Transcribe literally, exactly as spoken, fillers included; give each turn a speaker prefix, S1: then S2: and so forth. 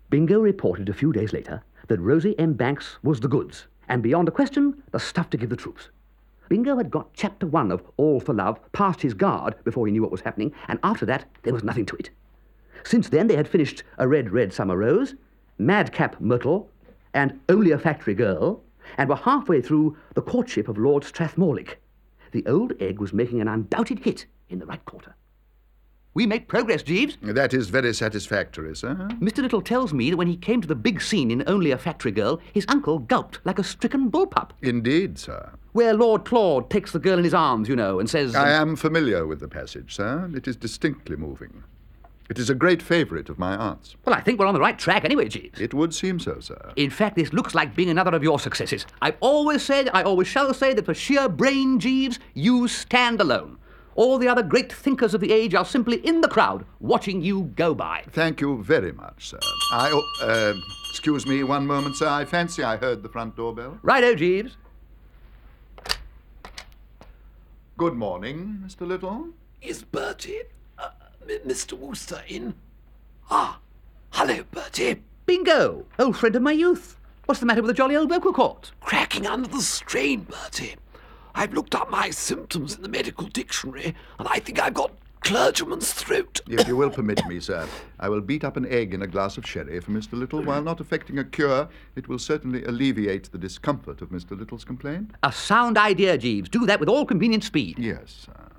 S1: Bingo reported a few days later that Rosie M. Banks was the goods, and beyond a question, the stuff to give the troops. Bingo had got chapter one of All for Love past his guard before he knew what was happening, and after that, there was nothing to it. Since then, they had finished A Red, Red Summer Rose, Madcap Myrtle, and Only a Factory Girl, and were halfway through The Courtship of Lord Strathmorlick. The old egg was making an undoubted hit in the right quarter. We make progress, Jeeves.
S2: That is very satisfactory, sir.
S1: Mister Little tells me that when he came to the big scene in Only a Factory Girl, his uncle gulped like a stricken bullpup.
S2: Indeed, sir.
S1: Where Lord Claude takes the girl in his arms, you know, and says...
S2: I am familiar with the passage, sir. It is distinctly moving. It is a great favourite of my aunt's.
S1: Well, I think we're on the right track anyway, Jeeves.
S2: It would seem so, sir.
S1: In fact, this looks like being another of your successes. I've always said, I always shall say, that for sheer brain, Jeeves, you stand alone. All the other great thinkers of the age are simply in the crowd, watching you go by.
S2: Thank you very much, sir. I... Oh, uh, excuse me one moment, sir. I fancy I heard the front door bell.
S1: Righto, Jeeves.
S2: Good morning, Mister Little.
S3: Is Bertie, uh, Mister Wooster in? Ah, hello, Bertie.
S1: Bingo, old friend of my youth. What's the matter with the jolly old vocal cords?
S3: Cracking under the strain, Bertie. I've looked up my symptoms in the medical dictionary, and I think I've got clergyman's throat.
S2: If you will permit me, sir, I will beat up an egg in a glass of sherry for Mister Little. While not effecting a cure, it will certainly alleviate the discomfort of Mister Little's complaint.
S1: A sound idea, Jeeves. Do that with all convenient speed.
S2: Yes, sir.